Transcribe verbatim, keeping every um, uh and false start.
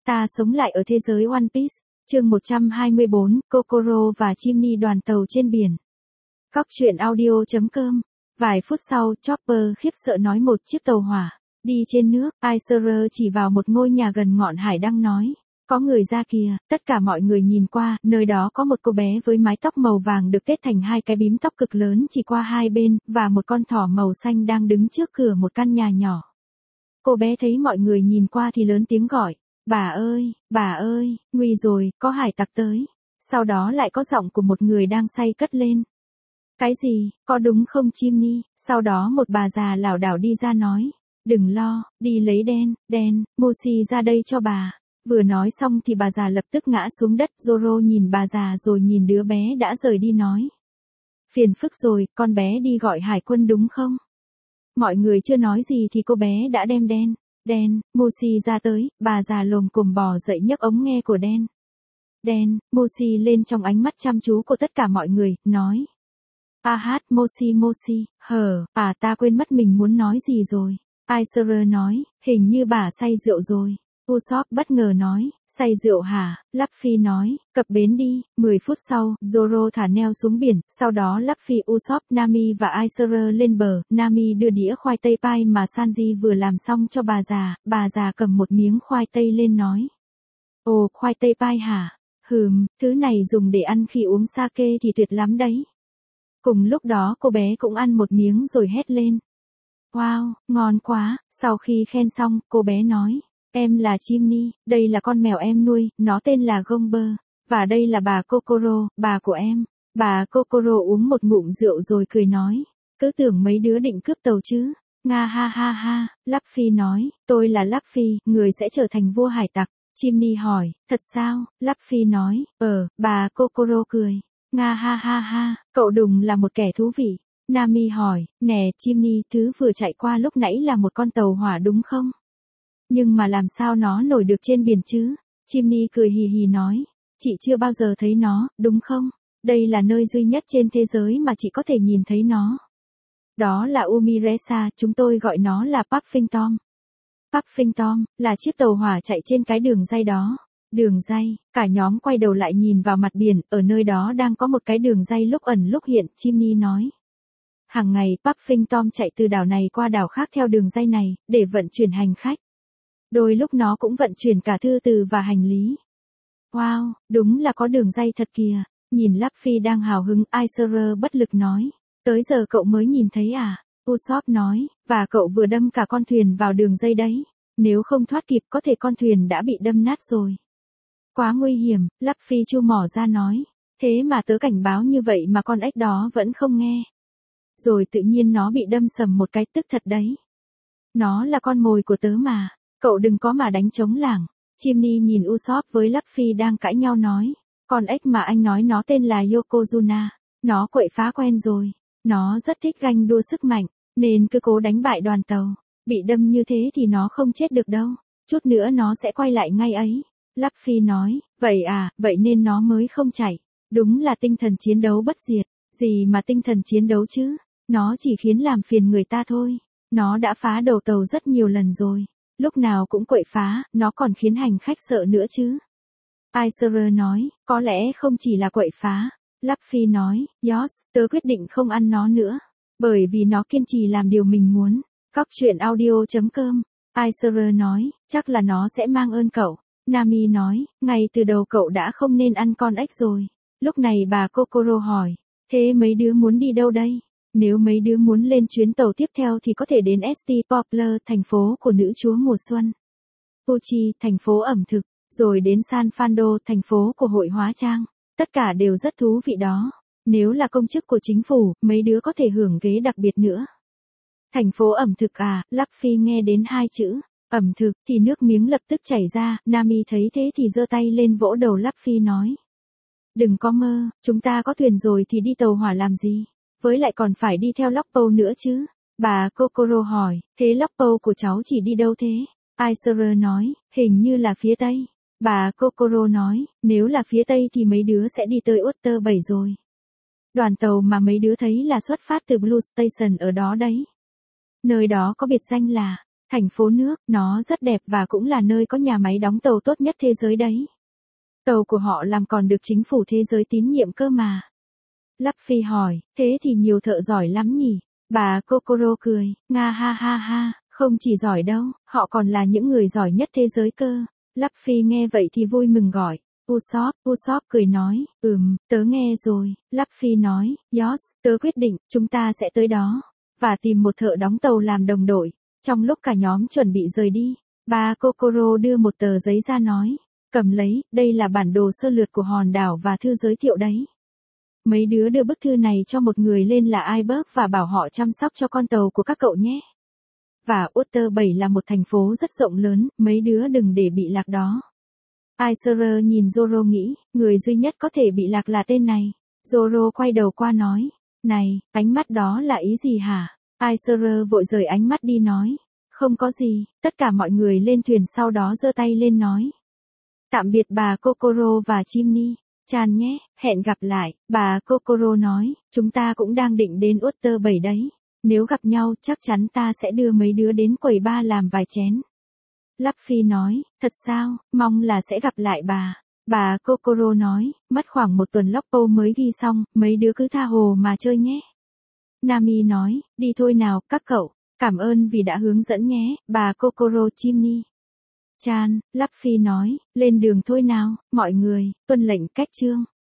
Ta sống lại ở thế giới One Piece, chương một trăm hai mươi bốn, Kokoro và Chimney đoàn tàu trên biển. Cóc truyện audio chấm com. Vài phút sau, Chopper khiếp sợ nói một chiếc tàu hỏa đi trên nước. Aiser chỉ vào một ngôi nhà gần ngọn hải đăng nói, có người ra kìa. Tất cả mọi người nhìn qua, nơi đó có một cô bé với mái tóc màu vàng được tết thành hai cái bím tóc cực lớn chỉ qua hai bên, và một con thỏ màu xanh đang đứng trước cửa một căn nhà nhỏ. Cô bé thấy mọi người nhìn qua thì lớn tiếng gọi, bà ơi, bà ơi, nguy rồi, có hải tặc tới. Sau đó lại có giọng của một người đang say cất lên. Cái gì, có đúng không Chimney? Sau đó một bà già lảo đảo đi ra nói, đừng lo, đi lấy đen, đen, Moshi ra đây cho bà. Vừa nói xong thì bà già lập tức ngã xuống đất. Zoro nhìn bà già rồi nhìn đứa bé đã rời đi nói, phiền phức rồi, con bé đi gọi hải quân đúng không? Mọi người chưa nói gì thì cô bé đã đem đen, đen, Moshi ra tới. Bà già lồm cồm bò dậy nhấc ống nghe của đen, đen, Moshi lên trong ánh mắt chăm chú của tất cả mọi người, nói, a hát Moshi Moshi, hờ, à ta quên mất mình muốn nói gì rồi. Aiser nói, hình như bà say rượu rồi. Usopp bất ngờ nói, say rượu hả? Luffy nói, cập bến đi. Mười phút sau, Zoro thả neo xuống biển, sau đó Luffy, Usopp, Nami và Aiser lên bờ. Nami đưa đĩa khoai tây pai mà Sanji vừa làm xong cho bà già. Bà già cầm một miếng khoai tây lên nói, ồ, khoai tây pai hả? Hừm, thứ này dùng để ăn khi uống sake thì tuyệt lắm đấy. Cùng lúc đó cô bé cũng ăn một miếng rồi hét lên, wow, ngon quá. Sau khi khen xong, cô bé nói, em là Chimney, đây là con mèo em nuôi, nó tên là Gomber, và đây là bà Kokoro, bà của em. Bà Kokoro uống một ngụm rượu rồi cười nói, cứ tưởng mấy đứa định cướp tàu chứ. Nga ha ha ha. Luffy nói, tôi là Luffy, người sẽ trở thành vua hải tặc. Chimney hỏi, thật sao? Luffy nói, ờ, bà Kokoro cười. Nga ha ha ha, cậu đùng là một kẻ thú vị. Nami hỏi, nè Chimney, thứ vừa chạy qua lúc nãy là một con tàu hỏa đúng không? Nhưng mà làm sao nó nổi được trên biển chứ? Chimney cười hì hì nói, chị chưa bao giờ thấy nó, đúng không? Đây là nơi duy nhất trên thế giới mà chị có thể nhìn thấy nó. Đó là Umiresa, chúng tôi gọi nó là Puffing Tom. Puffing Tom là chiếc tàu hỏa chạy trên cái đường ray đó. Đường ray, cả nhóm quay đầu lại nhìn vào mặt biển, ở nơi đó đang có một cái đường ray lúc ẩn lúc hiện. Chimney nói, hàng ngày Puffing Tom chạy từ đảo này qua đảo khác theo đường ray này, để vận chuyển hành khách. Đôi lúc nó cũng vận chuyển cả thư từ và hành lý. Wow, đúng là có đường ray thật kìa. Nhìn Luffy đang hào hứng, Aiser bất lực nói, tới giờ cậu mới nhìn thấy à? Usopp nói, và cậu vừa đâm cả con thuyền vào đường ray đấy. Nếu không thoát kịp có thể con thuyền đã bị đâm nát rồi. Quá nguy hiểm. Luffy chu mỏ ra nói, thế mà tớ cảnh báo như vậy mà con ếch đó vẫn không nghe. Rồi tự nhiên nó bị đâm sầm một cái, tức thật đấy. Nó là con mồi của tớ mà. Cậu đừng có mà đánh trống lảng. Chimney nhìn Usopp với Luffy đang cãi nhau nói, con ếch mà anh nói nó tên là Yokozuna. Nó quậy phá quen rồi. Nó rất thích ganh đua sức mạnh, nên cứ cố đánh bại đoàn tàu. Bị đâm như thế thì nó không chết được đâu. Chút nữa nó sẽ quay lại ngay ấy. Luffy nói, vậy à, vậy nên nó mới không chạy. Đúng là tinh thần chiến đấu bất diệt. Gì mà tinh thần chiến đấu chứ? Nó chỉ khiến làm phiền người ta thôi. Nó đã phá đầu tàu rất nhiều lần rồi. Lúc nào cũng quậy phá, nó còn khiến hành khách sợ nữa chứ. Aiser nói, có lẽ không chỉ là quậy phá. Luffy nói, Yoss, tớ quyết định không ăn nó nữa. Bởi vì nó kiên trì làm điều mình muốn. Cóc truyện audio chấm com. Aiser nói, chắc là nó sẽ mang ơn cậu. Nami nói, ngay từ đầu cậu đã không nên ăn con ếch rồi. Lúc này bà Kokoro hỏi, thế mấy đứa muốn đi đâu đây? Nếu mấy đứa muốn lên chuyến tàu tiếp theo thì có thể đến ét tê Poplar, thành phố của nữ chúa mùa xuân. Puchi, thành phố ẩm thực. Rồi đến San Fernando, thành phố của hội hóa trang. Tất cả đều rất thú vị đó. Nếu là công chức của chính phủ, mấy đứa có thể hưởng ghế đặc biệt nữa. Thành phố ẩm thực à? Luffy nghe đến hai chữ ẩm thực thì nước miếng lập tức chảy ra. Nami thấy thế thì giơ tay lên vỗ đầu Luffy nói, đừng có mơ, chúng ta có thuyền rồi thì đi tàu hỏa làm gì? Với lại còn phải đi theo Loppo nữa chứ. Bà Kokoro hỏi, thế Loppo của cháu chỉ đi đâu thế? Aiser nói, hình như là phía tây. Bà Kokoro nói, nếu là phía tây thì mấy đứa sẽ đi tới Water bảy rồi. Đoàn tàu mà mấy đứa thấy là xuất phát từ Blue Station ở đó đấy. Nơi đó có biệt danh là Thành phố nước, nó rất đẹp và cũng là nơi có nhà máy đóng tàu tốt nhất thế giới đấy. Tàu của họ làm còn được chính phủ thế giới tín nhiệm cơ mà. Luffy hỏi, thế thì nhiều thợ giỏi lắm nhỉ? Bà Kokoro cười, nga ha ha ha, không chỉ giỏi đâu, họ còn là những người giỏi nhất thế giới cơ. Luffy nghe vậy thì vui mừng gọi, Usopp, Usopp cười nói, ừm, tớ nghe rồi. Luffy nói, Yoss, tớ quyết định, chúng ta sẽ tới đó, và tìm một thợ đóng tàu làm đồng đội. Trong lúc cả nhóm chuẩn bị rời đi, bà Kokoro đưa một tờ giấy ra nói, cầm lấy, đây là bản đồ sơ lược của hòn đảo và thư giới thiệu đấy. Mấy đứa đưa bức thư này cho một người lên là Iceberg và bảo họ chăm sóc cho con tàu của các cậu nhé. Và Water bảy là một thành phố rất rộng lớn, mấy đứa đừng để bị lạc đó. Aiser nhìn Zoro nghĩ, người duy nhất có thể bị lạc là tên này. Zoro quay đầu qua nói, này, ánh mắt đó là ý gì hả? Aiser vội rời ánh mắt đi nói, không có gì, tất cả mọi người lên thuyền sau đó giơ tay lên nói. Tạm biệt bà Kokoro và Chimney. Chan nhé, hẹn gặp lại, bà Kokoro nói, chúng ta cũng đang định đến Water bảy đấy. Nếu gặp nhau chắc chắn ta sẽ đưa mấy đứa đến quầy ba làm vài chén. Luffy nói, thật sao, mong là sẽ gặp lại bà. Bà Kokoro nói, mất khoảng một tuần Loppo mới ghi xong, mấy đứa cứ tha hồ mà chơi nhé. Nami nói, đi thôi nào, các cậu, cảm ơn vì đã hướng dẫn nhé, bà Kokoro Chimney. Chan, Luffy nói, lên đường thôi nào, mọi người, tuân lệnh cách chương.